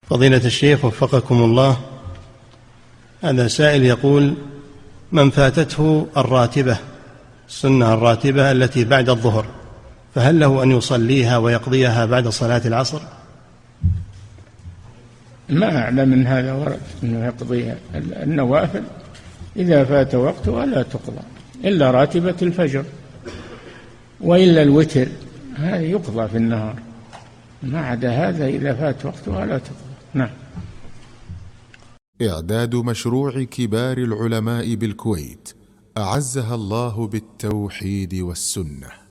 فضيلة الشيخ وفقكم الله، هذا سائل يقول: من فاتته الراتبة، السنة الراتبة التي بعد الظهر، فهل له أن يصليها ويقضيها بعد صلاة العصر؟ ما أعلم من هذا ورد أنه يقضي النوافل إذا فات وقتها لا تقضى إلا راتبة الفجر، وإلا الوتر هذا يقضى في النهار، ما عدا هذا إذا فات وقتها لا تقضى. نعم. إعداد مشروع كبار العلماء بالكويت أعزها الله بالتوحيد والسنة.